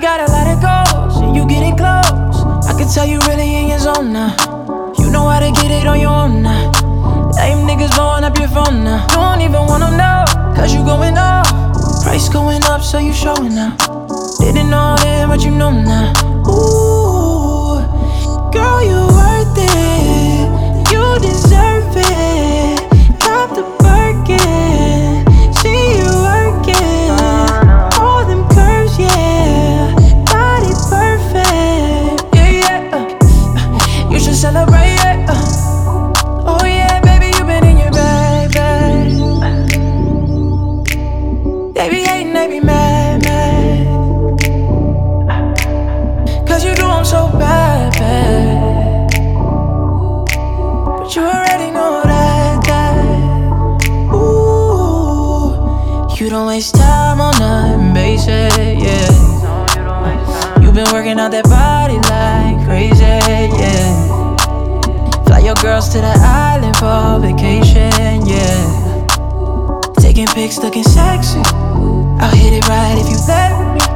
got a lot of goals, and you getting close. I can tell you really in your zone now. You know how to get it on your own now. Lame niggas blowing up your phone now. Don't even wanna know, cause you going up. Price going up, so you showing now. Didn't know that, but you know now. Ooh, girl, you worth it. You deserve it. Drop the Birkin, see you working. All them curves, yeah. Body perfect, yeah, yeah. You should celebrate, yeah. Oh yeah, baby, you been in your bag, bag. They be hating, they be mad, mad. Cause you do them so bad, bad. But you already know that. Ooh, you don't waste time on nothing basic, yeah. You been working out that body like crazy, yeah. Fly your girls to the island for vacation, yeah. Taking pics looking sexy. I'll hit it right if you let me.